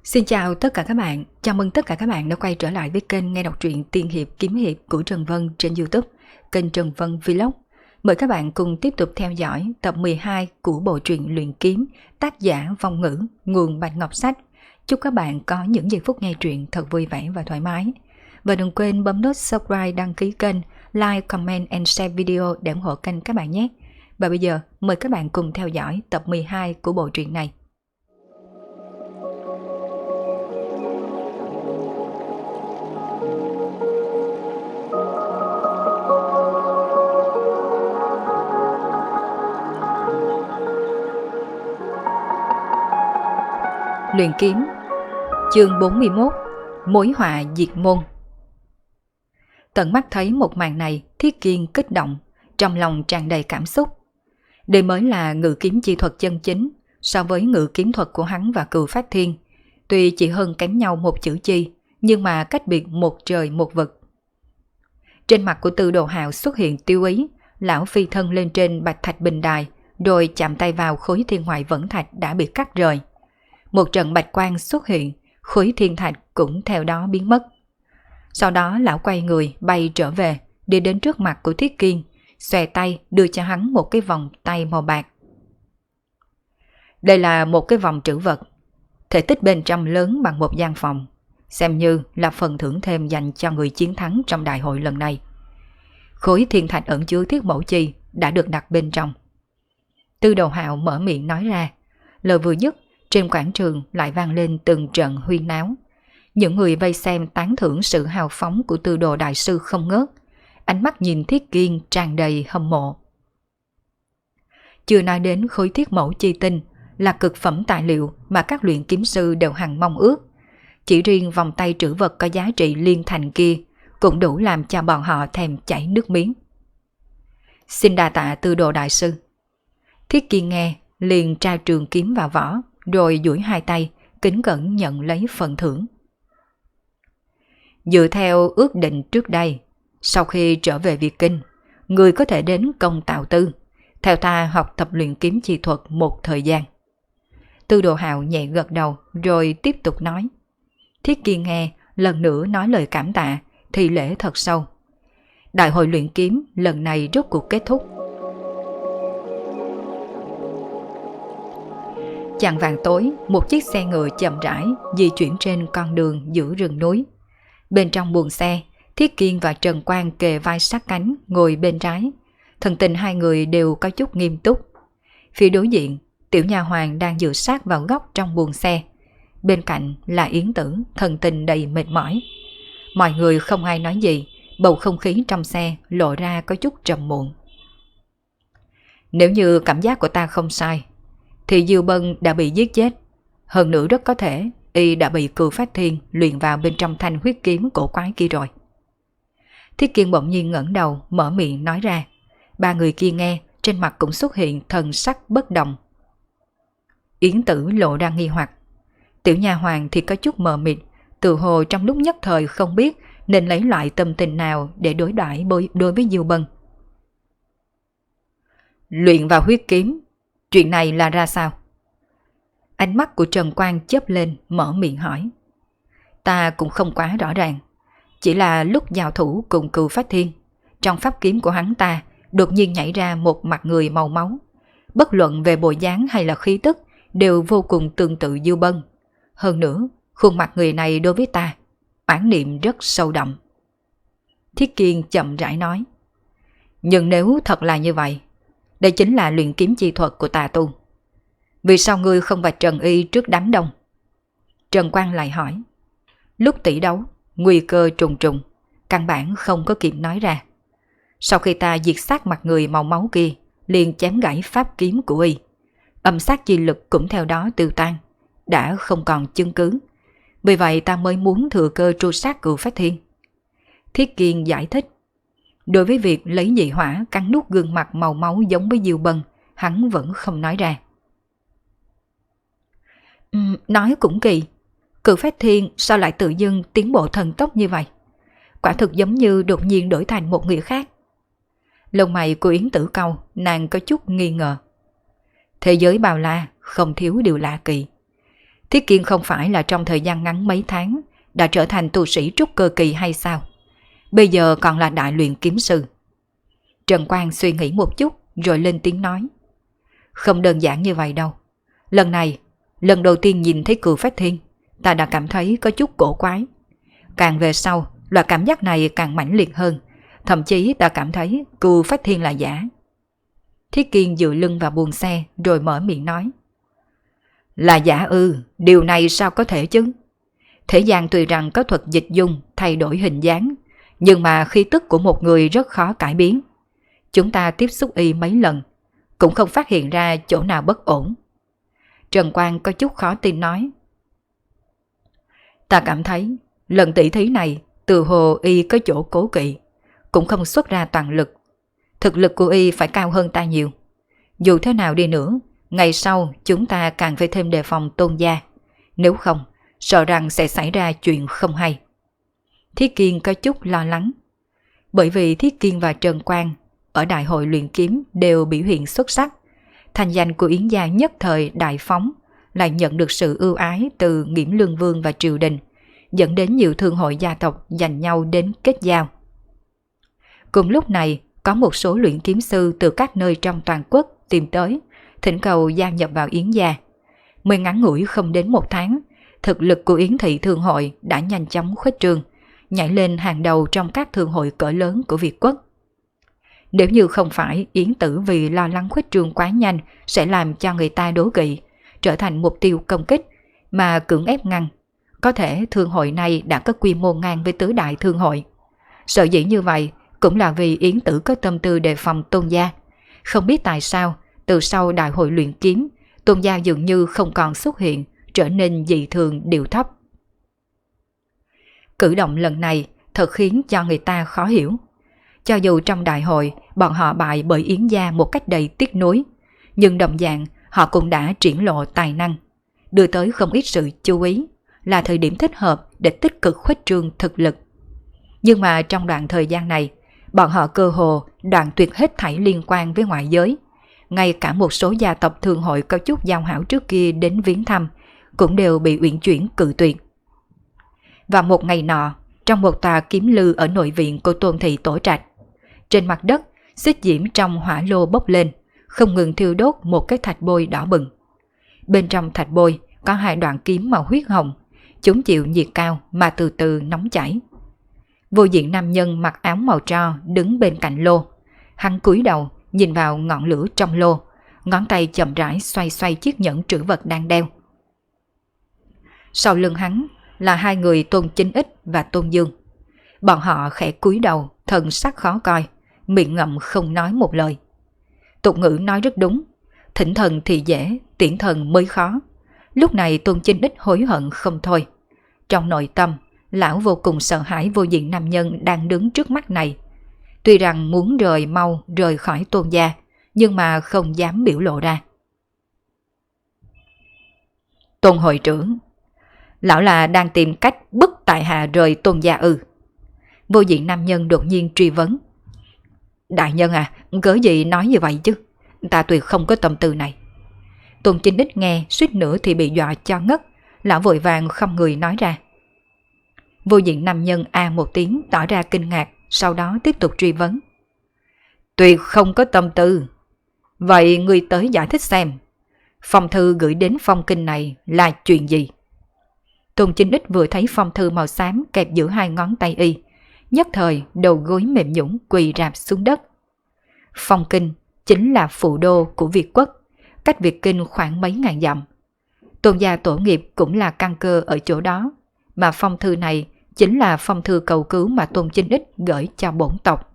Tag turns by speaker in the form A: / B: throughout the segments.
A: Xin chào tất cả các bạn, chào mừng tất cả các bạn đã quay trở lại với kênh nghe đọc truyện tiên hiệp kiếm hiệp của Trần Vân trên YouTube, kênh Trần Vân Vlog. Mời các bạn cùng tiếp tục theo dõi tập 12 của bộ truyện Luyện Kiếm, tác giả Vong Ngữ, nguồn Bạch Ngọc Sách. Chúc các bạn có những giây phút nghe truyện thật vui vẻ và thoải mái. Và đừng quên bấm nút subscribe, đăng ký kênh, like, comment and share video để ủng hộ kênh các bạn nhé. Và bây giờ mời các bạn cùng theo dõi tập 12 của bộ truyện này. Luyện Kiếm, chương 41, Mối họa diệt môn. Tận mắt thấy một màn này, Thiết Kiên kích động, trong lòng tràn đầy cảm xúc. Đây mới là ngự kiếm chi thuật chân chính, so với ngự kiếm thuật của hắn và Cừu Phát Thiên. Tuy chỉ hơn kém nhau một chữ chi, nhưng mà cách biệt một trời một vực. Trên mặt của Tư Đồ Hạo xuất hiện tiêu ý, lão phi thân lên trên bạch thạch bình đài, rồi chạm tay vào khối thiên ngoại vẫn thạch đã bị cắt rời. Một trận bạch quang xuất hiện, khối thiên thạch cũng theo đó biến mất. Sau đó lão quay người bay trở về, đi đến trước mặt của Thiết Kiên, xòe tay đưa cho hắn một cái vòng tay màu bạc. Đây là một cái vòng trữ vật, thể tích bên trong lớn bằng một gian phòng, xem như là phần thưởng thêm dành cho người chiến thắng trong đại hội lần này. Khối thiên thạch ẩn chứa thiết mẫu chi đã được đặt bên trong. Tư Đồ Hạo mở miệng nói ra, lời vừa dứt, trên quảng trường lại vang lên từng trận huyên náo. Những người vây xem tán thưởng sự hào phóng của Tư Đồ đại sư không ngớt, ánh mắt nhìn Thiết Kiên tràn đầy hâm mộ. Chưa nói đến khối thiết mẫu chi tinh là cực phẩm tài liệu mà các luyện kiếm sư đều hằng mong ước. Chỉ riêng vòng tay trữ vật có giá trị liên thành kia cũng đủ làm cho bọn họ thèm chảy nước miếng. Xin đa tạ Tư Đồ đại sư. Thiết Kiên nghe liền tra trường kiếm vào vỏ, rồi duỗi hai tay, kính cẩn nhận lấy phần thưởng. Dựa theo ước định trước đây, sau khi trở về Việt Kinh, người có thể đến Công Tạo Tư, theo ta học tập luyện kiếm chi thuật một thời gian. Tư Đồ Hạo nhẹ gật đầu rồi tiếp tục nói. Thiết Kiên nghe lần nữa nói lời cảm tạ, thì lễ thật sâu. Đại hội luyện kiếm lần này rốt cuộc kết thúc. Chạng vàng tối, một chiếc xe ngựa chậm rãi di chuyển trên con đường giữa rừng núi. Bên trong buồng xe, Thiết Kiên và Trần Quang kề vai sát cánh ngồi bên trái. Thần tình hai người đều có chút nghiêm túc. Phía đối diện, tiểu nha hoàn đang dựa sát vào góc trong buồng xe. Bên cạnh là Yến Tử, thần tình đầy mệt mỏi. Mọi người không ai nói gì, bầu không khí trong xe lộ ra có chút trầm muộn. Nếu như cảm giác của ta không sai, thì Diêu Bân đã bị giết chết. Hơn nữa rất có thể y đã bị Cừu Phát Thiên luyện vào bên trong thanh huyết kiếm cổ quái kia rồi. Thiết Kiên bỗng nhiên ngẩng đầu mở miệng nói ra. Ba người kia nghe, trên mặt cũng xuất hiện thần sắc bất động. Yến Tử lộ ra nghi hoặc. Tiểu nha hoàng thì có chút mờ mịt, tự hồ trong lúc nhất thời không biết nên lấy loại tâm tình nào để đối đãi đối với Diêu Bân. Luyện vào huyết kiếm, chuyện này là ra sao? Ánh mắt của Trần Quang chớp lên mở miệng hỏi. Ta cũng không quá rõ ràng, chỉ là lúc giao thủ cùng Cừu Phát Thiên, trong pháp kiếm của hắn ta đột nhiên nhảy ra một mặt người màu máu. Bất luận về bộ dáng hay là khí tức đều vô cùng tương tự Diêu Bân. Hơn nữa, khuôn mặt người này đối với ta, oán niệm rất sâu đậm. Thiết Kiên chậm rãi nói. Nhưng nếu thật là như vậy, đây chính là luyện kiếm chi thuật của tà tu. Vì sao ngươi không vạch trần y trước đám đông? Trần Quang lại hỏi. Lúc tỷ đấu, nguy cơ trùng trùng, căn bản không có kịp nói ra. Sau khi ta diệt sát mặt người màu máu kia, liền chém gãy pháp kiếm của y. Âm sát chi lực cũng theo đó tiêu tan, đã không còn chứng cứ. Vì vậy ta mới muốn thừa cơ tru sát Cừu Phát Thiên. Thiết Kiên giải thích. Đối với việc lấy dị hỏa cắn nuốt gương mặt màu máu giống với Diêu Bân, hắn vẫn không nói ra. Nói cũng kỳ, Cừu Phát Thiên sao lại tự dưng tiến bộ thần tốc như vậy? Quả thực giống như đột nhiên đổi thành một người khác. Lông mày của Yến Tử cau, nàng có chút nghi ngờ. Thế giới bao la không thiếu điều lạ kỳ. Thiết Kiên không phải là trong thời gian ngắn mấy tháng đã trở thành tu sĩ trúc cơ kỳ hay sao? Bây giờ còn là đại luyện kiếm sư. Trần Quang suy nghĩ một chút rồi lên tiếng nói. Không đơn giản như vậy đâu. Lần này, lần đầu tiên nhìn thấy Cừu Phách Thiên, ta đã cảm thấy có chút cổ quái. Càng về sau, loại cảm giác này càng mãnh liệt hơn. Thậm chí ta cảm thấy Cừu Phách Thiên là giả. Thiết Kiên dựa lưng vào buồng xe rồi mở miệng nói. Là giả ư, điều này sao có thể chứ? Thế gian tuy rằng có thuật dịch dung thay đổi hình dáng, nhưng mà khí tức của một người rất khó cải biến. Chúng ta tiếp xúc y mấy lần, cũng không phát hiện ra chỗ nào bất ổn. Trần Quang có chút khó tin nói. Ta cảm thấy lần tỷ thí này từ hồ y có chỗ cố kỵ, cũng không xuất ra toàn lực. Thực lực của y phải cao hơn ta nhiều. Dù thế nào đi nữa, ngày sau chúng ta càng phải thêm đề phòng Tôn gia. Nếu không, sợ rằng sẽ xảy ra chuyện không hay. Thiết Kiên có chút lo lắng. Bởi vì Thiết Kiên và Trần Quang ở đại hội luyện kiếm đều biểu hiện xuất sắc. Thành danh của Yến gia nhất thời đại phóng, lại nhận được sự ưu ái từ Nghiễm Lương Vương và triều đình, dẫn đến nhiều thương hội gia tộc giành nhau đến kết giao. Cùng lúc này, có một số luyện kiếm sư từ các nơi trong toàn quốc tìm tới, thỉnh cầu gia nhập vào Yến gia. Mới ngắn ngủi không đến một tháng, thực lực của Yến thị thương hội đã nhanh chóng khuếch trương, nhảy lên hàng đầu trong các thương hội cỡ lớn của Việt quốc. Nếu như không phải Yến Tử vì lo lắng khuếch trương quá nhanh sẽ làm cho người ta đố kỵ, trở thành mục tiêu công kích, mà cưỡng ép ngăn, có thể thương hội này đã có quy mô ngang với tứ đại thương hội. Sở dĩ như vậy cũng là vì Yến Tử có tâm tư đề phòng Tôn gia. Không biết tại sao, từ sau đại hội luyện kiếm, Tôn gia dường như không còn xuất hiện, trở nên dị thường điệu thấp. Cử động lần này thật khiến cho người ta khó hiểu. Cho dù trong đại hội bọn họ bại bởi Yến gia một cách đầy tiếc nuối, nhưng đồng dạng họ cũng đã triển lộ tài năng, đưa tới không ít sự chú ý, là thời điểm thích hợp để tích cực khuếch trương thực lực. Nhưng mà trong đoạn thời gian này, bọn họ cơ hồ đoạn tuyệt hết thảy liên quan với ngoại giới. Ngay cả một số gia tộc thương hội có chút giao hảo trước kia đến viếng thăm cũng đều bị uyển chuyển cự tuyệt. Và một ngày nọ, trong một tòa kiếm lư ở nội viện của Tôn thị Tổ Trạch, trên mặt đất, xích diễm trong hỏa lô bốc lên, không ngừng thiêu đốt một cái thạch bôi đỏ bừng. Bên trong thạch bôi có hai đoạn kiếm màu huyết hồng, chúng chịu nhiệt cao mà từ từ nóng chảy. Vô diện nam nhân mặc áo màu tro đứng bên cạnh lô. Hắn cúi đầu nhìn vào ngọn lửa trong lô, ngón tay chậm rãi xoay xoay chiếc nhẫn trữ vật đang đeo. Sau lưng hắn là hai người Tôn Chính Ích và Tôn Dương. Bọn họ khẽ cúi đầu, thần sắc khó coi, miệng ngậm không nói một lời. Tục ngữ nói rất đúng, thỉnh thần thì dễ, tiễn thần mới khó. Lúc này Tôn Chính Ích hối hận không thôi. Trong nội tâm, lão vô cùng sợ hãi vô diện nam nhân đang đứng trước mắt này. Tuy rằng muốn mau rời khỏi Tôn gia, nhưng mà không dám biểu lộ ra. Tôn hội trưởng, lão là đang tìm cách bức tại hạ rời Tôn gia ư? Vô diện nam nhân đột nhiên truy vấn. Đại nhân à, cớ gì nói như vậy chứ? Ta tuyệt không có tâm tư này. Tôn Chính Ích nghe suýt nữa thì bị dọa cho ngất. Lão vội vàng không người nói ra. Vô diện nam nhân a một tiếng tỏ ra kinh ngạc, sau đó tiếp tục truy vấn. Tuyệt không có tâm tư. Vậy người tới giải thích xem, phong thư gửi đến phong kinh này là chuyện gì? Tôn Chính Ích vừa thấy phong thư màu xám kẹp giữa hai ngón tay y, nhất thời đầu gối mềm nhũn quỳ rạp xuống đất. Phong kinh chính là phụ đô của Việt quốc, cách Việt kinh khoảng mấy ngàn dặm. Tôn gia tổ nghiệp cũng là căn cơ ở chỗ đó, mà phong thư này chính là phong thư cầu cứu mà Tôn Chính Ích gửi cho bổn tộc.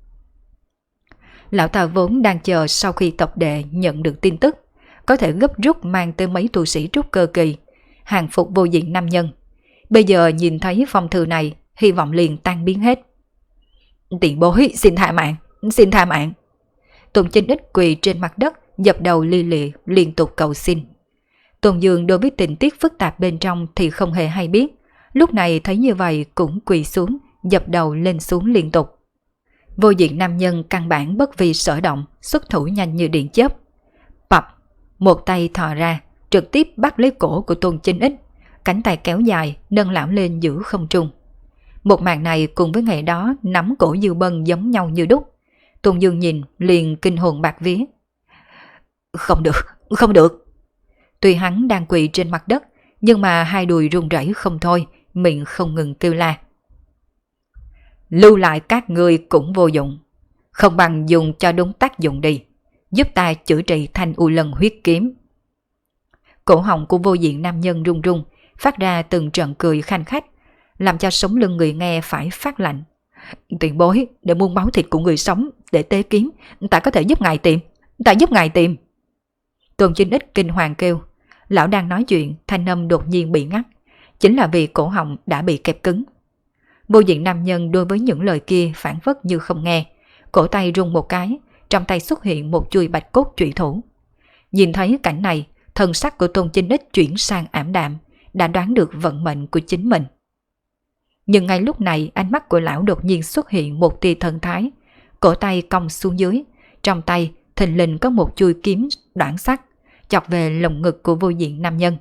A: Lão ta vốn đang chờ sau khi tộc đệ nhận được tin tức, có thể gấp rút mang tới mấy tu sĩ trúc cơ kỳ, hàng phục vô diện nam nhân. Bây giờ nhìn thấy phong thư này, hy vọng liền tan biến hết. Tiền bối xin tha mạng, xin tha mạng. Tôn Chính Ích quỳ trên mặt đất, dập đầu li lịa liên tục cầu xin. Tôn Dương đối với tình tiết phức tạp bên trong thì không hề hay biết, lúc này thấy như vậy cũng quỳ xuống, dập đầu lên xuống liên tục. Vô diện nam nhân căn bản bất vì sở động, xuất thủ nhanh như điện chớp. Pập, một tay thò ra, trực tiếp bắt lấy cổ của Tôn Chính Ích, cánh tay kéo dài nâng lão lên giữa không trung. Một màn này cùng với ngày đó nắm cổ Dư Bân giống nhau như đúc. Tôn Dương nhìn liền kinh hồn bạt vía. Không được, không được. Tuy hắn đang quỳ trên mặt đất, nhưng mà hai đùi run rẩy không thôi, miệng không ngừng kêu la. Lưu lại các ngươi cũng vô dụng, không bằng dùng cho đúng tác dụng đi, giúp ta chữa trị Thanh U Lân huyết kiếm. Cổ họng của Vô Diện nam nhân run run, phát ra từng trận cười khanh khách, làm cho sống lưng người nghe phải phát lạnh. Tiền bối, để muôn máu thịt của người sống để tế kiếm, ta có thể giúp ngài tìm, ta giúp ngài tìm. Tôn Chính Ích kinh hoàng kêu. Lão đang nói chuyện, thanh âm đột nhiên bị ngắt, chính là vì cổ họng đã bị kẹp cứng. Vô Diện nam nhân đối với những lời kia phản phất như không nghe, cổ tay rung một cái, trong tay xuất hiện một chuôi bạch cốt trụy thủ. Nhìn thấy cảnh này, thần sắc của Tôn Chính Ích chuyển sang ảm đạm, đã đoán được vận mệnh của chính mình. Nhưng ngay lúc này ánh mắt của lão đột nhiên xuất hiện một tia thần thái, cổ tay cong xuống dưới, trong tay thình lình có một chuôi kiếm đoạn sắc, chọc về lồng ngực của Vô Diện nam nhân.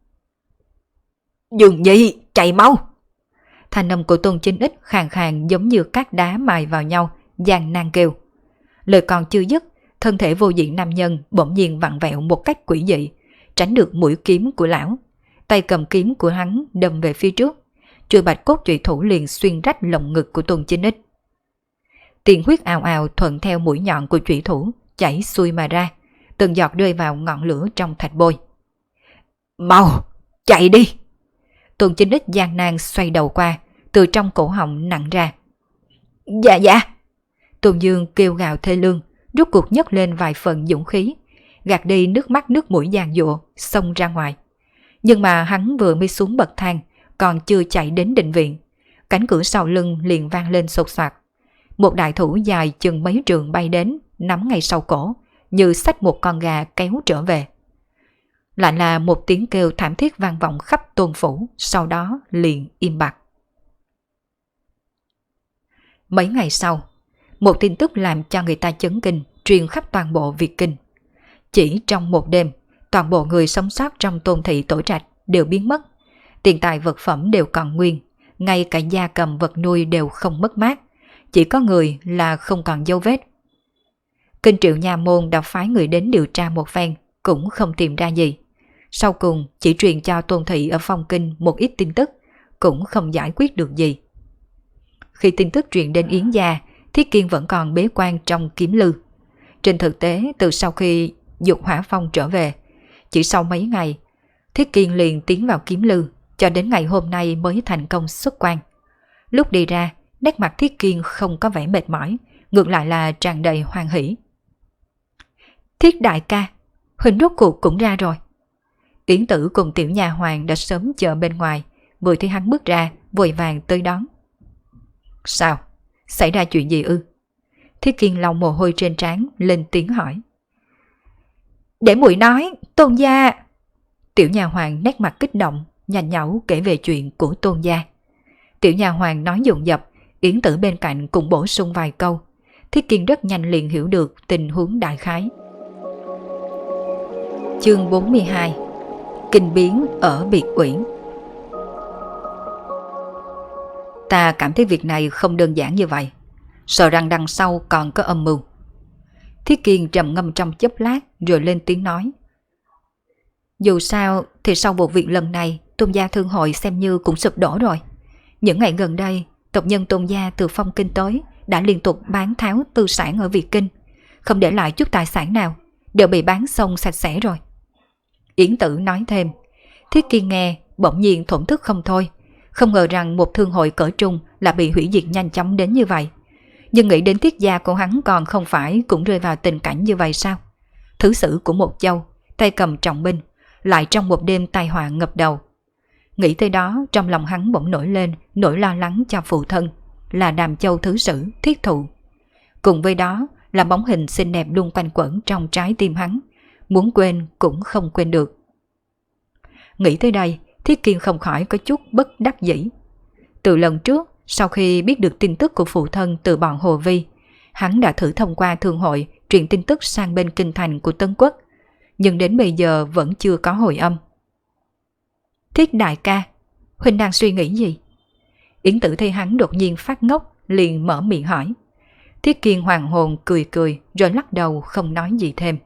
A: Dương Nhi, chạy mau! Thanh âm của Tôn Chính Ích khàn khàn giống như các đá mài vào nhau, gian nan kêu. Lời còn chưa dứt, thân thể Vô Diện nam nhân bỗng nhiên vặn vẹo một cách quỷ dị, tránh được mũi kiếm của lão. Tay cầm kiếm của hắn đâm về phía trước, chuôi bạch cốt trụy thủ liền xuyên rách lồng ngực của Tôn Chính Ích. Tiền huyết ào ào thuận theo mũi nhọn của trụy thủ chảy xuôi mà ra, từng giọt rơi vào ngọn lửa trong thạch bôi. Mau, chạy đi! Tôn Chính Ích gian nan xoay đầu qua, từ trong cổ họng nặng ra. Dạ dạ! Tôn Dương kêu gào thê lương, rút cuộc nhấc lên vài phần dũng khí, gạt đi nước mắt nước mũi giàn giụa, xông ra ngoài. Nhưng mà hắn vừa mới xuống bậc thang, còn chưa chạy đến định viện, cánh cửa sau lưng liền vang lên sột soạt. Một đại thủ dài chừng mấy trượng bay đến, nắm ngay sau cổ, như xách một con gà kéo trở về. Lại là một tiếng kêu thảm thiết vang vọng khắp Tôn phủ, sau đó liền im bặt. Mấy ngày sau, một tin tức làm cho người ta chấn kinh truyền khắp toàn bộ Việt Kinh. Chỉ trong một đêm, toàn bộ người sống sót trong Tôn thị Tổ Trạch đều biến mất, tiền tài vật phẩm đều còn nguyên, ngay cả gia cầm vật nuôi đều không mất mát, chỉ có người là không còn dấu vết. Kinh Triệu Nha Môn đã phái người đến điều tra một phen, cũng không tìm ra gì. Sau cùng chỉ truyền cho Tôn thị ở Phong Kinh một ít tin tức, cũng không giải quyết được gì. Khi tin tức truyền đến Yến gia, Thiết Kiên vẫn còn bế quan trong kiếm lư. Trên thực tế, từ sau khi Dục Hỏa Phong trở về, chỉ sau mấy ngày, Thiết Kiên liền tiến vào kiếm lư, cho đến ngày hôm nay mới thành công xuất quan. Lúc đi ra, nét mặt Thiết Kiên không có vẻ mệt mỏi, ngược lại là tràn đầy hoan hỉ. Thiết đại ca, Huỳnh rốt cuộc cũng ra rồi. Yến Tử cùng tiểu nhà hoàng đã sớm chờ bên ngoài, vừa thấy hắn bước ra, vội vàng tới đón. Sao? Xảy ra chuyện gì ư? Thiết Kiên lau mồ hôi trên trán, lên tiếng hỏi. Để muội nói, Tôn gia. Tiểu nhà hoàng nét mặt kích động, nhanh nhảu kể về chuyện của Tôn gia. Tiểu nhà hoàng nói dồn dập, Yến Tử bên cạnh cũng bổ sung vài câu. Thiết Kiên rất nhanh liền hiểu được tình huống đại khái. Chương 42. Kinh biến ở Biệt Uyển. Ta cảm thấy việc này không đơn giản như vậy, sợ rằng đằng sau còn có âm mưu. Thiết Kiên trầm ngâm trong chốc lát rồi lên tiếng nói. Dù sao thì sau vụ việc lần này, Tôn gia thương hội xem như cũng sụp đổ rồi. Những ngày gần đây, tộc nhân Tôn gia từ Phong Kinh tới đã liên tục bán tháo tư sản ở Việt Kinh, không để lại chút tài sản nào, đều bị bán xong sạch sẽ rồi. Yến Tử nói thêm. Thiết Kiên nghe bỗng nhiên thổn thức không thôi, không ngờ rằng một thương hội cỡ trung là bị hủy diệt nhanh chóng đến như vậy. Nhưng nghĩ đến Thiết gia của hắn còn không phải cũng rơi vào tình cảnh như vậy sao? Thứ sử của một châu, tay cầm trọng binh, lại trong một đêm tai họa ngập đầu. Nghĩ tới đó, trong lòng hắn bỗng nổi lên nỗi lo lắng cho phụ thân, là Đàm Châu thứ sử Thiết Thụ. Cùng với đó là bóng hình xinh đẹp luôn quanh quẩn trong trái tim hắn, muốn quên cũng không quên được. Nghĩ tới đây, Thiết Kiên không khỏi có chút bất đắc dĩ. Từ lần trước, sau khi biết được tin tức của phụ thân từ bọn Hồ Vi, hắn đã thử thông qua thương hội truyền tin tức sang bên kinh thành của Tân Quốc. nhưng đến bây giờ vẫn chưa có hồi âm. Thiết đại ca, huynh đang suy nghĩ gì? Yến Tử thấy hắn đột nhiên phát ngốc, liền mở miệng hỏi. Thiết Kiên hoàng hồn cười cười rồi lắc đầu không nói gì thêm.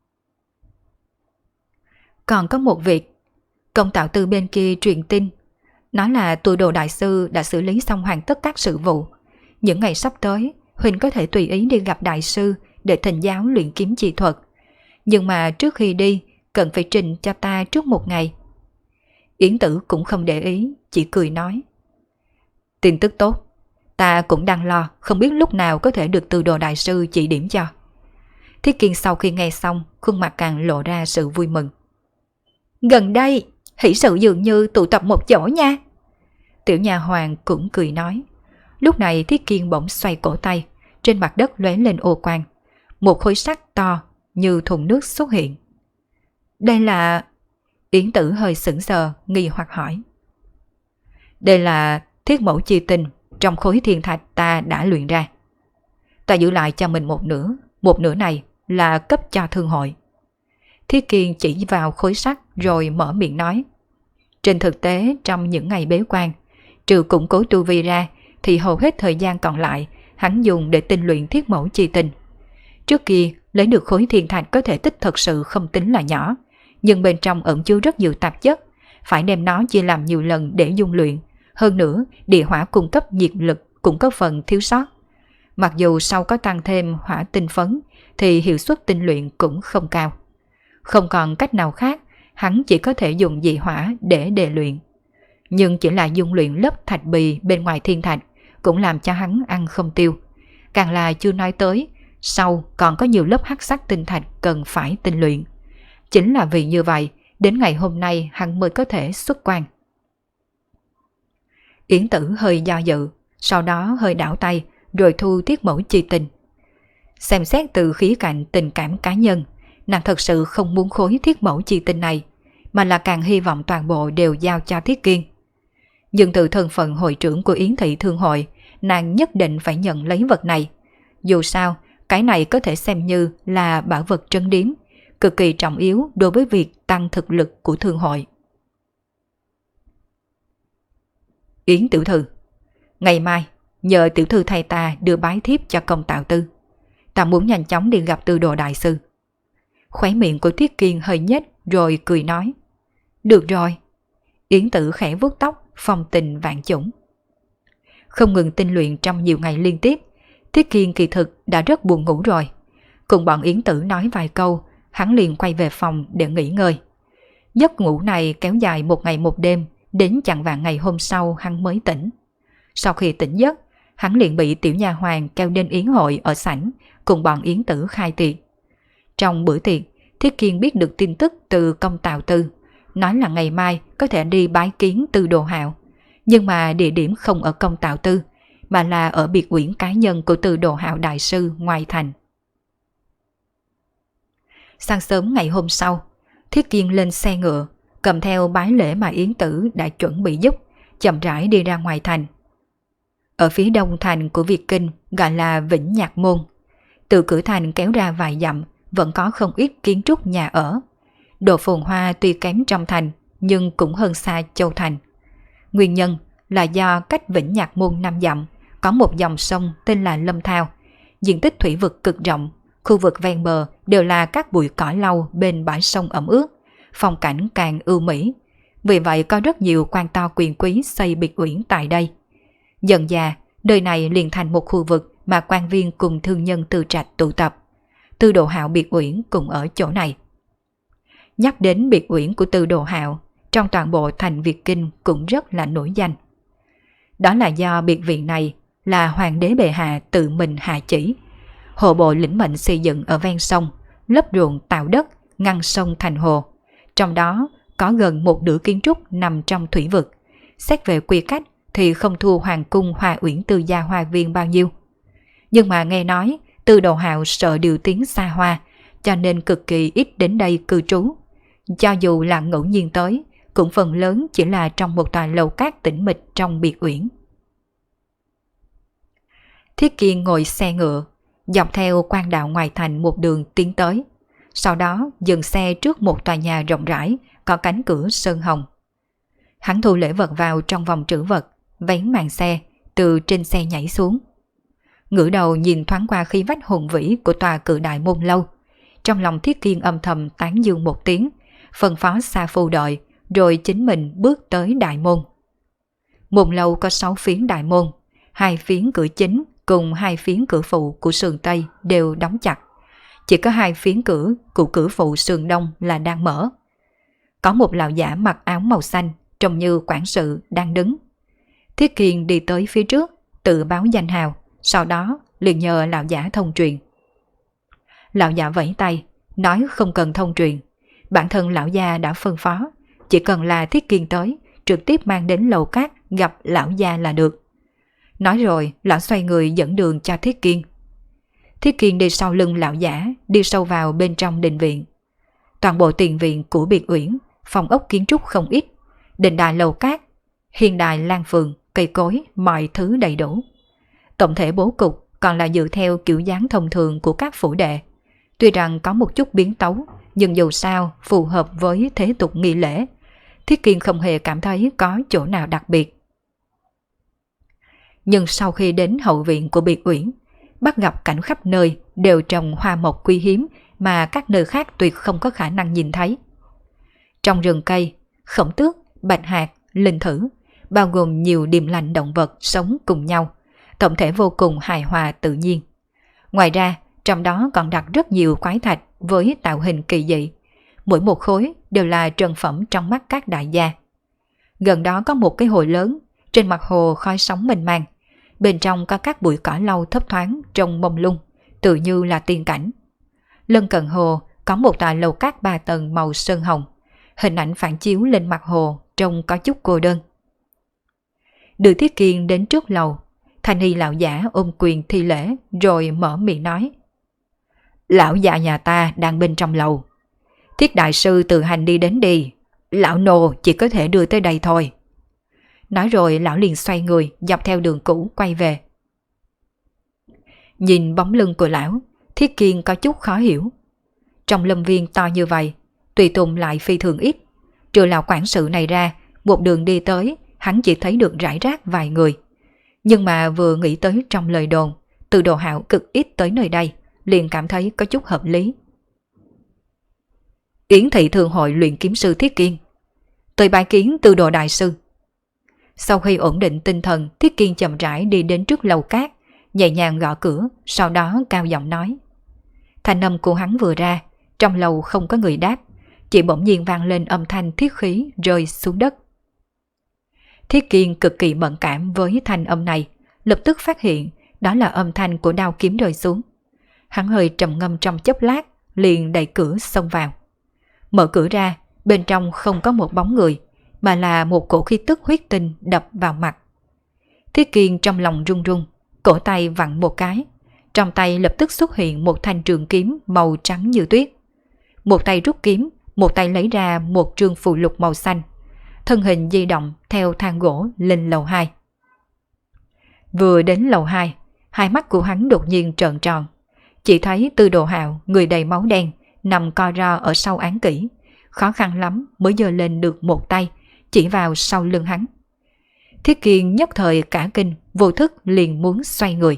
A: Còn có một việc, công tạo tư bên kia truyền tin, nói là tụi đồ đại sư đã xử lý xong hoàn tất các sự vụ. Những ngày sắp tới, huynh có thể tùy ý đi gặp đại sư để thỉnh giáo luyện kiếm chi thuật. Nhưng mà trước khi đi, cần phải trình cho ta trước một ngày. Yến Tử cũng không để ý, chỉ cười nói. Tin tức tốt, ta cũng đang lo, không biết lúc nào có thể được từ đồ đại sư chỉ điểm cho. Thiết Kiên sau khi nghe xong, khuôn mặt càng lộ ra sự vui mừng. Gần đây, hỷ sự dường như tụ tập một chỗ nha. Tiểu nha hoàng cũng cười nói. Lúc này Thiết Kiên bỗng xoay cổ tay, trên mặt đất lóe lên ô quang. Một khối sắt to như thùng nước xuất hiện. Đây là... Yến Tử hơi sững sờ, nghi hoặc hỏi. Đây là thiết mẫu chi tinh trong khối thiên thạch ta đã luyện ra. Ta giữ lại cho mình một nửa này là cấp cho thương hội. Thiết Kiên chỉ vào khối sắt rồi mở miệng nói. Trên thực tế trong những ngày bế quan, trừ củng cố tu vi ra thì hầu hết thời gian còn lại hắn dùng để tinh luyện thiết mẫu chi tinh. Trước kia lấy được khối thiên thạch có thể tích thật sự không tính là nhỏ, nhưng bên trong ẩn chứa rất nhiều tạp chất, phải đem nó chia làm nhiều lần để dung luyện. Hơn nữa, địa hỏa cung cấp nhiệt lực cũng có phần thiếu sót. Mặc dù sau có tăng thêm hỏa tinh phấn thì hiệu suất tinh luyện cũng không cao. Không còn cách nào khác, hắn chỉ có thể dùng dị hỏa để đề luyện. Nhưng chỉ là dung luyện lớp thạch bì bên ngoài thiên thạch cũng làm cho hắn ăn không tiêu. Càng là chưa nói tới, sau còn có nhiều lớp hắc sắc tinh thạch cần phải tinh luyện. Chính là vì như vậy, đến ngày hôm nay hắn mới có thể xuất quan. Yến Tử hơi do dự, sau đó hơi đảo tay rồi thu thiết mẫu chi tinh. Xem xét từ khía cạnh tình cảm cá nhân, nàng thật sự không muốn khối thiết mẫu chi tinh này, mà là càng hy vọng toàn bộ đều giao cho Thiết Kiên. Nhưng từ thân phận hội trưởng của Yến Thị Thương Hội, nàng nhất định phải nhận lấy vật này. Dù sao, cái này có thể xem như là bảo vật trấn điếm, cực kỳ trọng yếu đối với việc tăng thực lực của thương hội. Yến tiểu thư, ngày mai nhờ tiểu thư thay ta đưa bái thiếp cho công tạo tư. Ta muốn nhanh chóng đi gặp tư đồ đại sư. Khóe miệng của Thiết Kiên hơi nhếch rồi cười nói. Được rồi. Yến Tử khẽ vuốt tóc, phong tình vạn chủng. Không ngừng tinh luyện trong nhiều ngày liên tiếp, Thiết Kiên kỳ thực đã rất buồn ngủ rồi. Cùng bọn Yến Tử nói vài câu, hắn liền quay về phòng để nghỉ ngơi. Giấc ngủ này kéo dài một ngày một đêm, đến chạng vạng ngày hôm sau hắn mới tỉnh. Sau khi tỉnh giấc, hắn liền bị tiểu nha hoàn kêu đến yến hội ở sảnh cùng bọn Yến Tử khai tiệc. Trong bữa tiệc, Thiết Kiên biết được tin tức từ công tạo tư, nói là ngày mai có thể đi bái kiến Tư Đồ Hạo, nhưng mà địa điểm không ở công tạo tư, mà là ở biệt uyển cá nhân của Tư Đồ Hạo đại sư ngoài thành. Sáng sớm ngày hôm sau, Thiết Kiên lên xe ngựa, cầm theo bái lễ mà Yến Tử đã chuẩn bị giúp, chậm rãi đi ra ngoài thành. Ở phía đông thành của Việt Kinh gọi là Vĩnh Nhạc Môn. Từ cửa thành kéo ra vài dặm vẫn có không ít kiến trúc nhà ở. Độ phồn hoa tuy kém trong thành nhưng cũng hơn xa Châu Thành. Nguyên nhân là do cách Vĩnh Nhạc Môn 5 dặm có một dòng sông tên là Lâm Thao. Diện tích thủy vực cực rộng, khu vực ven bờ đều là các bụi cỏ lau bên bãi sông ẩm ướt, phong cảnh càng ưu mỹ. Vì vậy có rất nhiều quan to quyền quý xây biệt uyển tại đây. Dần dà, nơi này liền thành một khu vực mà quan viên cùng thương nhân Tư Trạch tụ tập. Tư Đồ Hạo biệt uyển cũng ở chỗ này. Nhắc đến biệt uyển của Tư Đồ Hạo, trong toàn bộ thành Việt Kinh cũng rất là nổi danh. Đó là do biệt viện này là hoàng đế bệ hạ tự mình hạ chỉ. Hộ bộ lĩnh mệnh xây dựng ở ven sông, lấp ruộng tạo đất, ngăn sông thành hồ. Trong đó có gần một nửa kiến trúc nằm trong thủy vực. Xét về quy cách thì không thua hoàng cung Hoa Uyển Tư Gia Hoa Viên bao nhiêu. Nhưng mà nghe nói Tư Đồ Hạo sợ điều tiếng xa hoa, cho nên cực kỳ ít đến đây cư trú. Cho dù là ngẫu nhiên tới, cũng phần lớn chỉ là trong một tòa lầu cát tĩnh mịch trong biệt uyển. Thiết Kiên ngồi xe ngựa, dọc theo quan đạo ngoài thành một đường tiến tới. sau đó dừng xe trước một tòa nhà rộng rãi, có cánh cửa sơn hồng. Hắn thu lễ vật vào trong vòng trữ vật, vén màn xe, từ trên xe nhảy xuống. Ngửa đầu nhìn thoáng qua khí vách hùng vĩ của tòa cự đại môn lâu. Trong lòng Thiết Kiên âm thầm tán dương một tiếng, phân phó Sa Phu đợi, rồi chính mình bước tới đại môn. Môn lâu có 6 phiến đại môn, 2 phiến cửa chính cùng 2 phiến cửa phụ của sườn Tây đều đóng chặt. Chỉ có 2 phiến cửa của cửa phụ sườn Đông là đang mở. Có một lão giả mặc áo màu xanh, trông như quản sự đang đứng. Thiết Kiên đi tới phía trước, tự báo danh hào, sau đó liền nhờ lão giả thông truyền. Lão giả vẫy tay, nói không cần thông truyền. Bản thân lão gia đã phân phó, chỉ cần là Thiết Kiên tới, trực tiếp mang đến lầu cát gặp lão gia là được. Nói rồi, lão xoay người dẫn đường cho Thiết Kiên. Thiết Kiên đi sau lưng lão giả, đi sâu vào bên trong đình viện. Toàn bộ tiền viện của biệt uyển, phòng ốc kiến trúc không ít, đình đài lầu cát, hiên đài lan phường, cây cối, mọi thứ đầy đủ. Tổng thể bố cục còn là dựa theo kiểu dáng thông thường của các phủ đệ. Tuy rằng có một chút biến tấu, nhưng dù sao phù hợp với thế tục nghi lễ. Thiết Kiên không hề cảm thấy có chỗ nào đặc biệt. Nhưng sau khi đến hậu viện của biệt uyển, bắt gặp cảnh khắp nơi đều trồng hoa mộc quý hiếm mà các nơi khác tuyệt không có khả năng nhìn thấy. Trong rừng cây, khổng tước, bạch hạc, linh thử, bao gồm nhiều điềm lành động vật sống cùng nhau, tổng thể vô cùng hài hòa tự nhiên. Ngoài ra, trong đó còn đặt rất nhiều quái thạch với tạo hình kỳ dị. Mỗi một khối đều là trân phẩm trong mắt các đại gia. Gần đó có một cái hồ lớn, trên mặt hồ khói sóng mênh mang. Bên trong có các bụi cỏ lau thấp thoáng trông mông lung, tự như là tiên cảnh. Lân cận hồ có một tòa lầu cát 3 tầng màu sơn hồng. Hình ảnh phản chiếu lên mặt hồ trông có chút cô đơn. Đưa Thiết Kiên đến trước lầu, thanh y lão giả ôm quyền thi lễ rồi mở miệng nói: Lão già nhà ta đang bên trong lầu. Thiết đại sư tự hành đi đến đi, lão nô chỉ có thể đưa tới đây thôi. Nói rồi lão liền xoay người dọc theo đường cũ quay về. Nhìn bóng lưng của lão, Thiết Kiên có chút khó hiểu. Trong lâm viên to như vậy, tùy tùng lại phi thường ít. Trừ lão quản sự này ra, một đường đi tới, hắn chỉ thấy được rải rác vài người. Nhưng mà vừa nghĩ tới trong lời đồn, Từ Đồ Hạo cực ít tới nơi đây, liền cảm thấy có chút hợp lý. Yến thị thường hội luyện kiếm sư Thiết Kiên, tôi bái kiến Từ Đồ đại sư. Sau khi ổn định tinh thần, Thiết Kiên chậm rãi đi đến trước lầu cát, nhẹ nhàng gõ cửa, sau đó cao giọng nói. Thanh âm của hắn vừa ra, trong lầu không có người đáp, chỉ bỗng nhiên vang lên âm thanh thiết khí rơi xuống đất. Thiết Kiên cực kỳ mẫn cảm với thanh âm này, lập tức phát hiện đó là âm thanh của đao kiếm rơi xuống. Hắn hơi trầm ngâm trong chốc lát, liền đẩy cửa xông vào. Mở cửa ra, bên trong không có một bóng người, mà là một cổ khí tức huyết tinh đập vào mặt. Thiết Kiên trong lòng run run, cổ tay vặn một cái, trong tay lập tức xuất hiện một thanh trường kiếm màu trắng như tuyết. Một tay rút kiếm, một tay lấy ra một trương phù lục màu xanh. Thân hình di động theo thang gỗ lên lầu 2. Vừa đến lầu 2, hai mắt của hắn đột nhiên trợn tròn. Chỉ thấy Từ Đồ Hạo người đầy máu đen nằm co ro ở sau án kỹ, khó khăn lắm mới giơ lên được một tay chỉ vào sau lưng hắn. Thiết Kiên nhất thời cả kinh, vô thức liền muốn xoay người.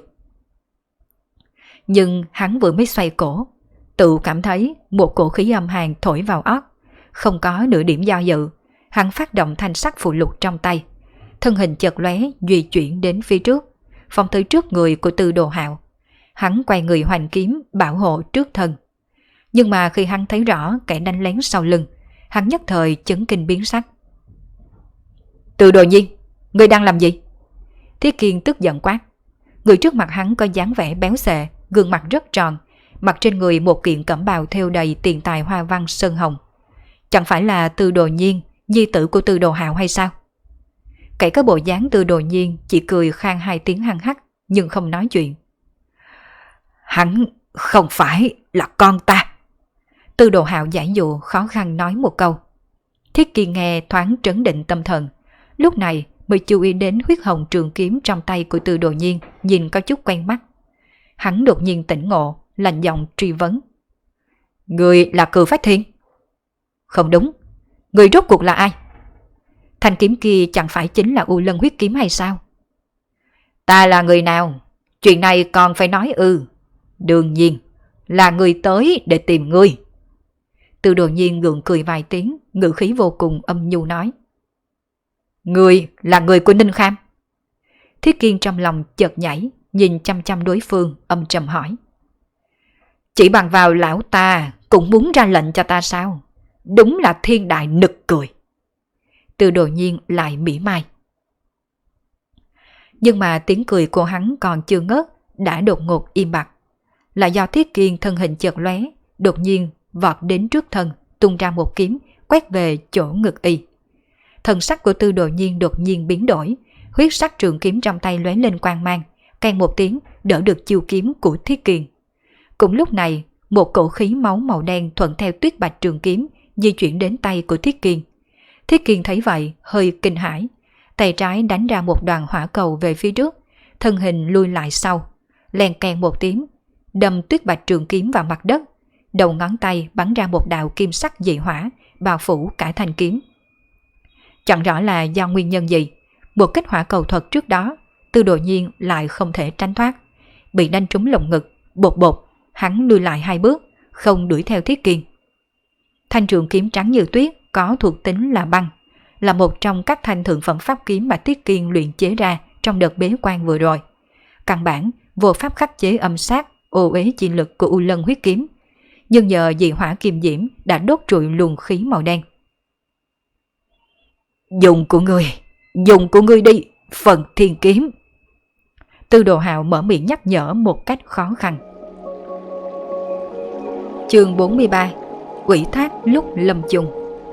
A: Nhưng hắn vừa mới xoay cổ, tự cảm thấy một cổ khí âm hàn thổi vào óc, không có nửa điểm do dự. Hắn phát động thanh sắc phù lục trong tay, thân hình chợt lóe di chuyển đến phía trước, phóng tới trước người của Từ Đồ Hạo. Hắn quay người hoành kiếm bảo hộ trước thân. Nhưng mà khi hắn thấy rõ kẻ đánh lén sau lưng, hắn nhất thời chấn kinh biến sắc. Từ Đồ Nhiên, ngươi đang làm gì? Thiết Kiên tức giận quát. Người trước mặt hắn có dáng vẻ béo xệ, gương mặt rất tròn, mặc trên người một kiện cẩm bào thêu đầy tiền tài hoa văn sơn hồng. Chẳng phải là Từ Đồ Nhiên, nhi tử của Từ Đồ Hạo hay sao? Kẻ có bộ dáng Từ Đồ Nhiên chỉ cười khan hai tiếng hăng hắc, nhưng không nói chuyện. Hắn không phải là con ta. Từ Đồ Hạo giải dụ khó khăn nói một câu. Thiết Kiên nghe thoáng trấn định tâm thần, lúc này mới chú ý đến huyết hồng trường kiếm trong tay của Từ Đồ Nhiên, nhìn có chút quen mắt. Hắn đột nhiên tỉnh ngộ, lạnh giọng truy vấn. Người là Cừ Phách Thiên? Không đúng, người rốt cuộc là ai? Thanh kiếm kia chẳng phải chính là U Lân huyết kiếm hay sao? Ta là người nào? Chuyện này còn phải nói ư? Đương nhiên, là người tới để tìm ngươi. Từ Đồ Nhiên gượng cười vài tiếng, ngữ khí vô cùng âm nhu nói. Ngươi là người của Ninh Kham? Thiết Kiên trong lòng chợt nhảy, nhìn chăm chăm đối phương, âm trầm hỏi. Chỉ bằng vào lão ta cũng muốn ra lệnh cho ta sao? Đúng là thiên đại nực cười. Từ Đồ Nhiên lại mỉa mai. Nhưng mà tiếng cười của hắn còn chưa ngớt, đã đột ngột im bặt. Là do Thiết Kiên thân hình chợt lóe, đột nhiên vọt đến trước thân, tung ra một kiếm, quét về chỗ ngực y. Thần sắc của Từ Đồ Nhiên đột nhiên biến đổi, huyết sắc trường kiếm trong tay lóe lên quang mang, keng một tiếng đỡ được chiêu kiếm của Thiết Kiên. Cũng lúc này, một cổ khí máu màu đen thuận theo tuyết bạch trường kiếm di chuyển đến tay của Thiết Kiên. Thiết Kiên thấy vậy, hơi kinh hãi, tay trái đánh ra một đoàn hỏa cầu về phía trước, thân hình lui lại sau, len keng một tiếng, đâm tuyết bạch trường kiếm vào mặt đất, đầu ngón tay bắn ra một đạo kim sắc dị hỏa, bao phủ cả thanh kiếm. Chẳng rõ là do nguyên nhân gì, một kích hỏa cầu thuật trước đó, Từ Đồ Nhiên lại không thể tránh thoát, bị đánh trúng lồng ngực, bột bột, hắn lùi lại 2 bước, không đuổi theo Thiết Kiên. Thanh trường kiếm trắng như tuyết có thuộc tính là băng, là một trong các thanh thượng phẩm pháp kiếm mà Thiết Kiên luyện chế ra trong đợt bế quan vừa rồi. Căn bản vô pháp khắc chế âm sát, ô uế chi lực của U Lân huyết kiếm, nhưng nhờ dị hỏa kim diễm đã đốt trụi luồng khí màu đen. Dùng của ngươi đi, phần thiên kiếm. Tư Đồ Hạo mở miệng nhắc nhở một cách khó khăn. Chương 43: Ủy thác lúc lâm chung.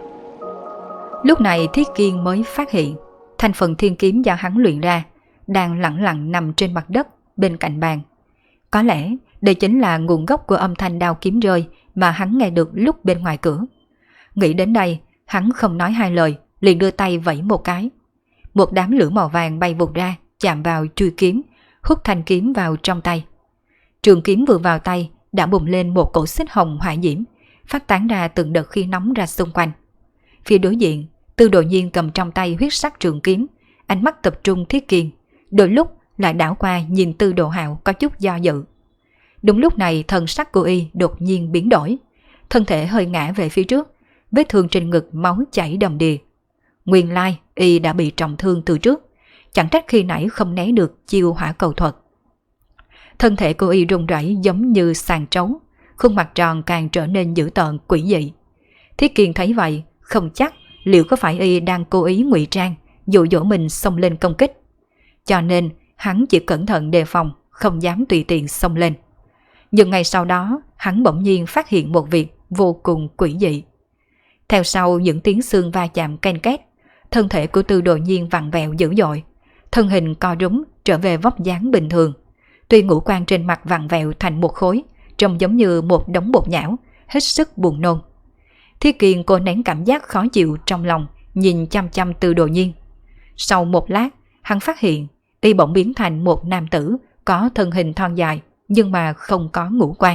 A: Lúc này Thiết Kiên mới phát hiện thanh phần thiên kiếm do hắn luyện ra đang lẳng lặng nằm trên mặt đất bên cạnh bàn. Có lẽ đây chính là nguồn gốc của âm thanh đao kiếm rơi mà hắn nghe được lúc bên ngoài cửa. Nghĩ đến đây, hắn không nói hai lời, liền đưa tay vẫy một cái. Một đám lửa màu vàng bay vụt ra, chạm vào chuôi kiếm, hút thanh kiếm vào trong tay. Trường kiếm vừa vào tay đã bùng lên một cổ xích hồng hỏa diễm, phát tán ra từng đợt khí nóng ra xung quanh. Phía đối diện, Từ Đồ Nhiên cầm trong tay huyết sắc trường kiếm, ánh mắt tập trung Thiết Kiên, đôi lúc lại đảo qua nhìn Tư Đồ Hạo có chút do dự. Đúng lúc này thần sắc của y đột nhiên biến đổi, thân thể hơi ngã về phía trước, vết thương trên ngực máu chảy đầm đìa. Nguyên lai y đã bị trọng thương từ trước, chẳng trách khi nãy không né được chiêu hỏa cầu thuật. Thân thể của y run rẩy giống như sàn trấu, khuôn mặt tròn càng trở nên dữ tợn quỷ dị. Thiết Kiên thấy vậy, không chắc liệu có phải y đang cố ý ngụy trang, dụ dỗ mình xông lên công kích. Cho nên hắn chỉ cẩn thận đề phòng, không dám tùy tiện xông lên. Nhưng ngay sau đó, hắn bỗng nhiên phát hiện một việc vô cùng quỷ dị. Theo sau những tiếng xương va chạm ken két, thân thể của Từ Đồ Nhiên vặn vẹo dữ dội, thân hình co rúm trở về vóc dáng bình thường. Tuy ngũ quan trên mặt vặn vẹo thành một khối, trông giống như một đống bột nhão, hết sức buồn nôn. Thiết Kiên cô nén cảm giác khó chịu trong lòng, nhìn chăm chăm Từ Đồ Nhiên. Sau một lát, hắn phát hiện y bỗng biến thành một nam tử có thân hình thon dài, nhưng mà không có ngũ quan.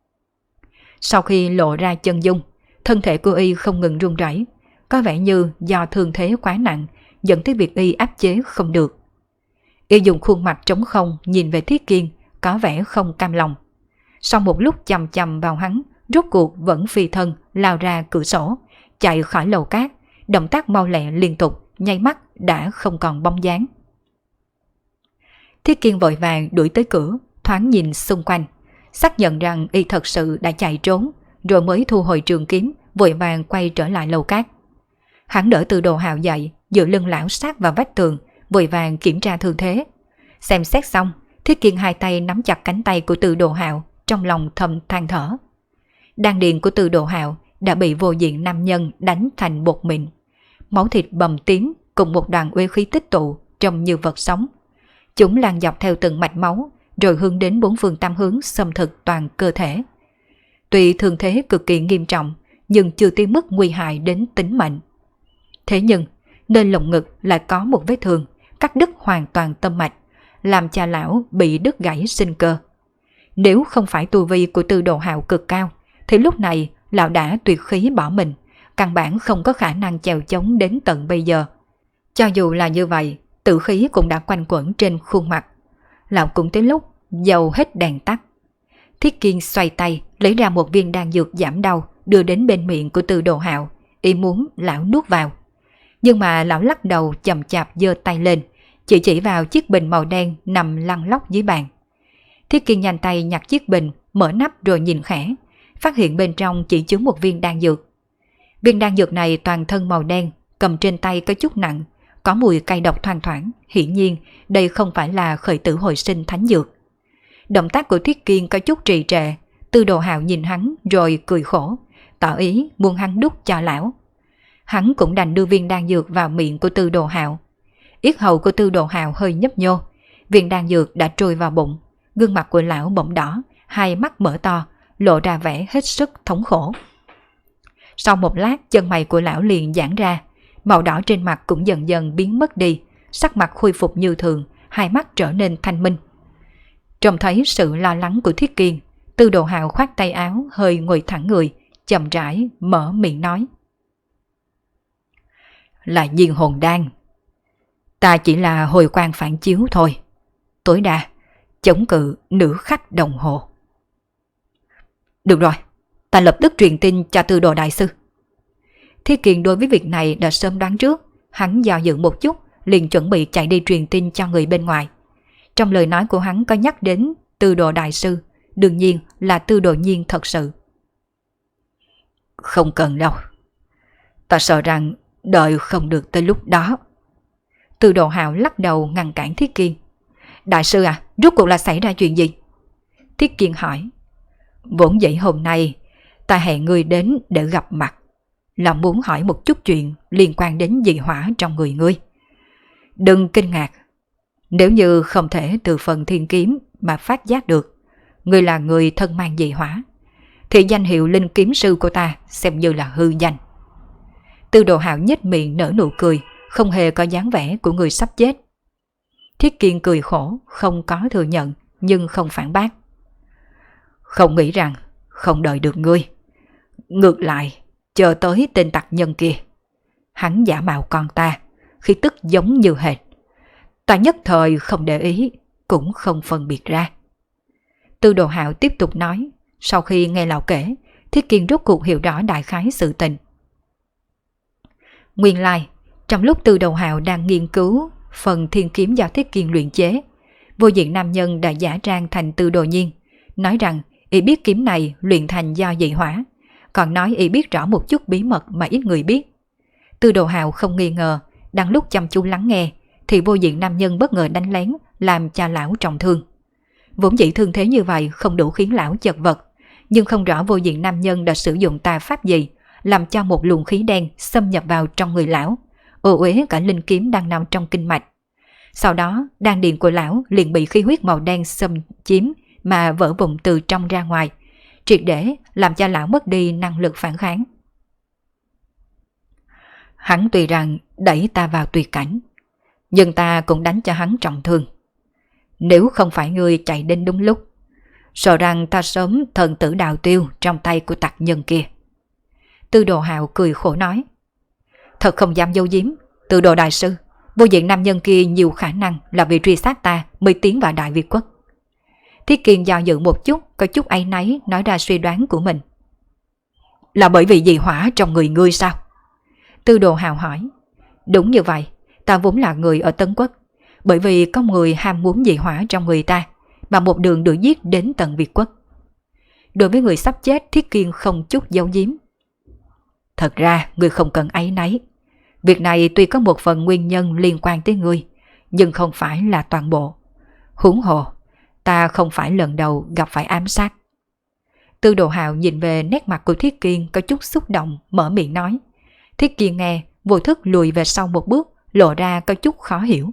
A: Sau khi lộ ra chân dung, thân thể của y không ngừng run rẩy, có vẻ như do thương thế quá nặng dẫn tới việc y áp chế không được. Y dùng khuôn mặt trống không nhìn về Thiết Kiên, có vẻ không cam lòng. Sau một lúc chằm chằm vào hắn, rốt cuộc vẫn phi thân lao ra cửa sổ, chạy khỏi lầu cát, động tác mau lẹ liên tục, nháy mắt đã không còn bóng dáng. Thiết Kiên vội vàng đuổi tới cửa, thoáng nhìn xung quanh, xác nhận rằng y thật sự đã chạy trốn, rồi mới thu hồi trường kiếm, vội vàng quay trở lại lầu cát. Hắn đỡ Từ Đồ Hạo dậy, dựa lưng lão sát vào vách tường, vội vàng kiểm tra thương thế. Xem xét xong, Thiết Kiên hai tay nắm chặt cánh tay của Từ Đồ Hạo, trong lòng thầm than thở. Đan điền của Từ Đồ Hạo đã bị vô diện nam nhân đánh thành bột mịn, máu thịt bầm tím cùng một đoàn uế khí tích tụ trông như vật sống. Chúng lan dọc theo từng mạch máu, rồi hướng đến bốn phương tám hướng xâm thực toàn cơ thể. Tuy thương thế cực kỳ nghiêm trọng, nhưng chưa tới mức nguy hại đến tính mệnh. Thế nhưng, nơi lồng ngực lại có một vết thương, cắt đứt hoàn toàn tâm mạch, làm cha lão bị đứt gãy sinh cơ. Nếu không phải tu vi của Từ Đồ Hạo cực cao, thì lúc này lão đã tuyệt khí bỏ mình, căn bản không có khả năng chèo chống đến tận bây giờ. Cho dù là như vậy, tử khí cũng đã quanh quẩn trên khuôn mặt. Lão cũng tới lúc dầu hết đèn tắt. Thiết Kiên xoay tay lấy ra một viên đan dược giảm đau đưa đến bên miệng của Tư Đồ Hạo, ý muốn lão nuốt vào. Nhưng mà lão lắc đầu chậm chạp giơ tay lên, chỉ vào chiếc bình màu đen nằm lăn lóc dưới bàn. Thiết Kiên nhanh tay nhặt chiếc bình, mở nắp rồi nhìn khẽ, phát hiện bên trong chỉ chứa một viên đan dược. Viên đan dược này toàn thân màu đen, cầm trên tay có chút nặng, có mùi cay độc thoang thoảng, hiển nhiên đây không phải là khởi tử hồi sinh thánh dược. Động tác của Thiết Kiên có chút trì trệ, Tư Đồ Hạo nhìn hắn rồi cười khổ, tỏ ý muốn hắn đút cho lão. Hắn cũng đành đưa viên đan dược vào miệng của Tư Đồ Hạo. Yết hầu của Tư Đồ Hạo hơi nhấp nhô, viên đan dược đã trôi vào bụng, gương mặt của lão bỗng đỏ, hai mắt mở to, lộ ra vẻ hết sức thống khổ. Sau một lát, chân mày của lão liền giãn ra, màu đỏ trên mặt cũng dần dần biến mất đi, sắc mặt khôi phục như thường, hai mắt trở nên thanh minh. Trông thấy sự lo lắng của Thiết Kiên, Tư Đồ Hạo khoát tay áo, hơi ngồi thẳng người, chậm rãi mở miệng nói: "Là Diên Hồn Đan. Ta chỉ là hồi quang phản chiếu thôi, tối đa chống cự nửa khắc đồng hồ." "Được rồi, ta lập tức truyền tin cho Tư Đồ đại sư." Thiết Kiên đối với việc này đã sớm đoán trước, hắn do dự một chút, liền chuẩn bị chạy đi truyền tin cho người bên ngoài. Trong lời nói của hắn có nhắc đến Tư Đồ đại sư, đương nhiên là Tư Đồ Nhiên thật sự. "Không cần đâu, ta sợ rằng đợi không được tới lúc đó." Tư Đồ Hạo lắc đầu ngăn cản Thiết Kiên. "Đại sư à, rốt cuộc là xảy ra chuyện gì?" Thiết Kiên hỏi. "Vốn dĩ hôm nay ta hẹn ngươi đến để gặp mặt, là muốn hỏi một chút chuyện liên quan đến dị hỏa trong người ngươi. Đừng kinh ngạc, nếu như không thể từ phần thiên kiếm mà phát giác được ngươi là người thân mang dị hỏa, thì danh hiệu linh kiếm sư của ta xem như là hư danh." Tư Đồ Hạo nhếch miệng nở nụ cười, không hề có dáng vẻ của người sắp chết. Thiết Kiên cười khổ, không có thừa nhận nhưng không phản bác. "Không nghĩ rằng không đợi được ngươi, ngược lại chờ tới tên tặc nhân kia. Hắn giả mạo con ta, khi tức giống như hệt. Ta nhất thời không để ý, cũng không phân biệt ra." Tư Đồ Hạo tiếp tục nói, sau khi nghe lão kể, Thiết Kiên rốt cuộc hiểu rõ đại khái sự tình. Nguyên lai, trong lúc Tư Đồ Hạo đang nghiên cứu phần thiên kiếm do Thiết Kiên luyện chế, vô diện nam nhân đã giả trang thành Tư Đồ Nhiên, nói rằng y biết kiếm này luyện thành do dị hỏa, còn nói y biết rõ một chút bí mật mà ít người biết. Tư Đồ Hạo không nghi ngờ, đang lúc chăm chú lắng nghe, thì vô diện nam nhân bất ngờ đánh lén, làm cho lão trọng thương. Vốn dĩ thương thế như vậy không đủ khiến lão chật vật, nhưng không rõ vô diện nam nhân đã sử dụng tà pháp gì, làm cho một luồng khí đen xâm nhập vào trong người lão, ô uế cả linh kiếm đang nằm trong kinh mạch. Sau đó, đan điền của lão liền bị khí huyết màu đen xâm chiếm mà vỡ vụn từ trong ra ngoài, triệt để làm cho lão mất đi năng lực phản kháng. Hắn tuy rằng đẩy ta vào tuyệt cảnh, nhưng ta cũng đánh cho hắn trọng thương. Nếu không phải ngươi chạy đến đúng lúc, sợ rằng ta sớm thần tử đào tiêu trong tay của tặc nhân kia." Tư Đồ Hạo cười khổ nói. "Thật không dám giấu giếm, Tư Đồ đại sư, vô diện nam nhân kia nhiều khả năng là vì truy sát ta mới tiến vào Đại Việt quốc." Thiết Kiên do dự một chút, có chút áy náy nói ra suy đoán của mình. "Là bởi vì dị hỏa trong người ngươi sao?" Tư Đồ Hạo hỏi. "Đúng như vậy, ta vốn là người ở Tấn Quốc, bởi vì có người ham muốn dị hỏa trong người ta, mà một đường đuổi giết đến tận Việt quốc." Đối với người sắp chết, Thiết Kiên không chút giấu giếm. "Thật ra ngươi không cần áy náy. Việc này tuy có một phần nguyên nhân liên quan tới ngươi, nhưng không phải là toàn bộ. Huống hồ, ta không phải lần đầu gặp phải ám sát." Tư Đồ Hạo nhìn về nét mặt của Thiết Kiên có chút xúc động, mở miệng nói. Thiết Kiên nghe, vô thức lùi về sau một bước, lộ ra có chút khó hiểu.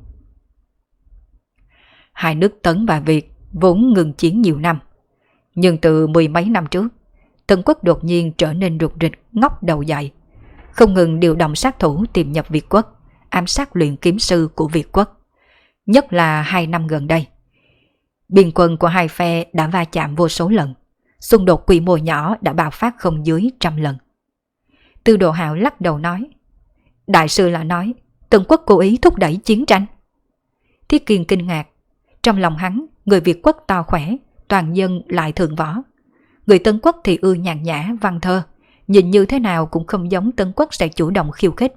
A: Hai nước Tấn và Việt vốn ngừng chiến nhiều năm, nhưng từ mười mấy năm trước, Tấn quốc đột nhiên trở nên rục rịch, ngóc đầu dậy, không ngừng điều động sát thủ tìm nhập Việt quốc, ám sát luyện kiếm sư của Việt quốc. Nhất là 2 năm gần đây, biên quân của hai phe đã va chạm vô số lần, xung đột quy mô nhỏ đã bạo phát không dưới 100 lần. Tư Đồ Hạo lắc đầu nói, đại sư là nói Tân Quốc cố ý thúc đẩy chiến tranh. Thiết Kiên kinh ngạc, trong lòng hắn, người Việt quốc to khỏe, toàn dân lại thượng võ. Người Tân Quốc thì ưa nhàn nhã, văn thơ, nhìn như thế nào cũng không giống Tân Quốc sẽ chủ động khiêu khích.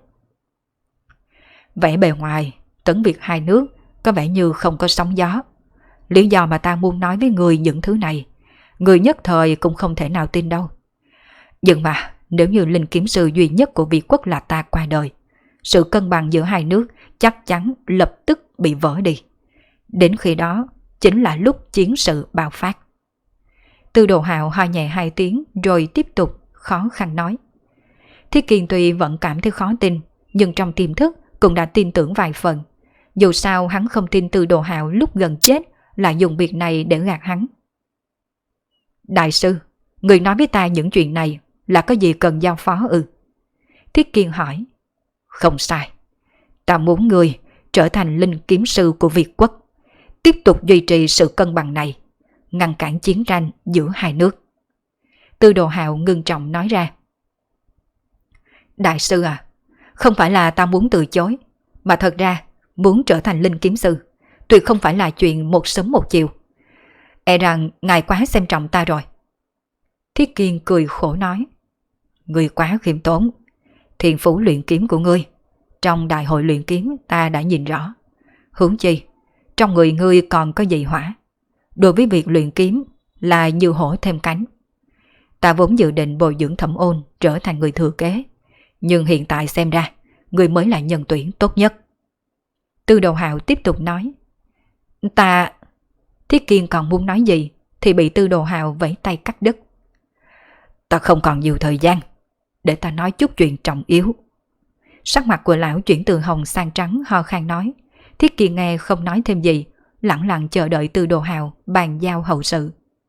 A: Vẻ bề ngoài, Tấn Việt hai nước có vẻ như không có sóng gió. Lý do mà ta muốn nói với người những thứ này, người nhất thời cũng không thể nào tin đâu. Nhưng mà nếu như linh kiếm sư duy nhất của Việt quốc là ta qua đời, sự cân bằng giữa hai nước chắc chắn lập tức bị vỡ đi. Đến khi đó chính là lúc chiến sự爆phát. Tư Đồ Hạo ho nhẹ 2 tiếng rồi tiếp tục khó khăn nói. Thiết Kiên tuy vẫn cảm thấy khó tin, nhưng trong tiềm thức cũng đã tin tưởng vài phần. Dù sao hắn không tin Tư Đồ Hạo lúc gần chết là dùng việc này để gạt hắn. Đại sư, người nói với ta những chuyện này là có gì cần giao phó ư? Thiết Kiên hỏi. Không sai, ta muốn người trở thành linh kiếm sư của Việt quốc, tiếp tục duy trì sự cân bằng này, ngăn cản chiến tranh giữa hai nước. Tư Đồ Hạo ngưng trọng nói ra. Đại sư à, không phải là ta muốn từ chối, mà thật ra muốn trở thành linh kiếm sư tuyệt không phải là chuyện một sớm một chiều. E rằng ngài quá xem trọng ta rồi. Thiết Kiên cười khổ nói. Ngươi quá khiêm tốn. Thiên phú luyện kiếm của ngươi trong đại hội luyện kiếm ta đã nhìn rõ. Huống chi trong người ngươi còn có dị hỏa, đối với việc luyện kiếm là như hổ thêm cánh. Ta vốn dự định bồi dưỡng Thẩm Ôn trở thành người thừa kế, nhưng hiện tại xem ra ngươi mới là nhân tuyển tốt nhất. Tư Đồ Hạo tiếp tục nói. Ta... Thiết Kiên còn muốn nói gì thì bị Tư Đồ Hạo vẫy tay cắt đứt. Ta không còn nhiều thời gian, để ta nói chút chuyện trọng yếu. Sắc mặt của lão chuyển từ hồng sang trắng, ho khan nói. Thiết Kiên nghe không nói thêm gì, lặng lặng chờ đợi Tư Đồ Hạo bàn giao hậu sự.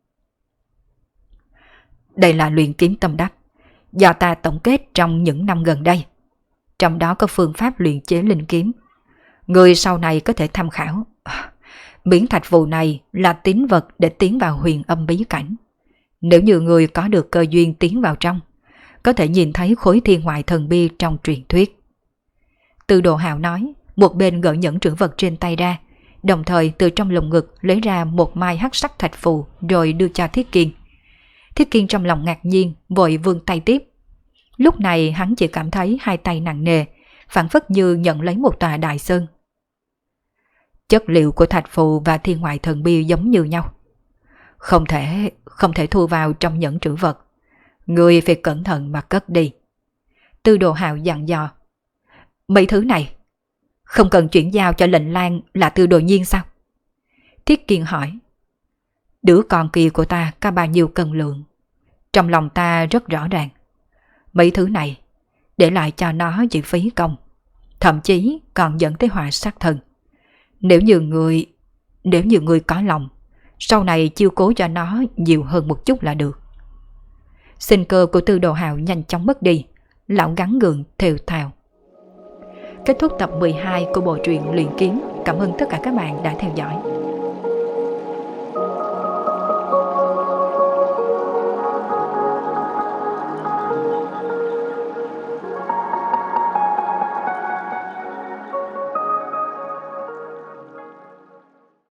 A: Đây là luyện kiếm tâm đắc do ta tổng kết trong những năm gần đây, trong đó có phương pháp luyện chế linh kiếm. Người sau này có thể tham khảo. Miễn thạch phù này là tín vật để tiến vào huyền âm bí cảnh. Nếu như người có được cơ duyên tiến vào trong, có thể nhìn thấy khối thiên ngoại thần bi trong truyền thuyết. Tư Đồ Hạo nói, một bên gỡ nhẫn trữ vật trên tay ra, đồng thời từ trong lồng ngực lấy ra một mai hắc sắc thạch phù rồi đưa cho Thiết Kiên. Thiết Kiên trong lòng ngạc nhiên, vội vươn tay tiếp. Lúc này hắn chỉ cảm thấy hai tay nặng nề, phảng phất như nhận lấy một tòa đại sơn. Chất liệu của thạch phù và thiên ngoại thần bi giống như nhau, không thể thu vào trong nhẫn trữ vật. Người phải cẩn thận mà cất đi. Tư Đồ Hạo dặn dò. Mấy thứ này không cần chuyển giao cho lệnh lang là Tư Đồ Nhiên sao? Thiết Kiên hỏi. Đứa con kia của ta có bao nhiêu cân lượng, trong lòng ta rất rõ ràng. Mấy thứ này để lại cho nó chỉ phí công, thậm chí còn dẫn tới họa sát thân. Nếu như người có lòng, sau này chiêu cố cho nó nhiều hơn một chút là được. Sinh cơ của Tư Đồ Hạo nhanh chóng mất đi, lão gắn gượng thều thào. Kết thúc tập 12 của bộ truyện Luyện Kiếm. Cảm ơn tất cả các bạn đã theo dõi.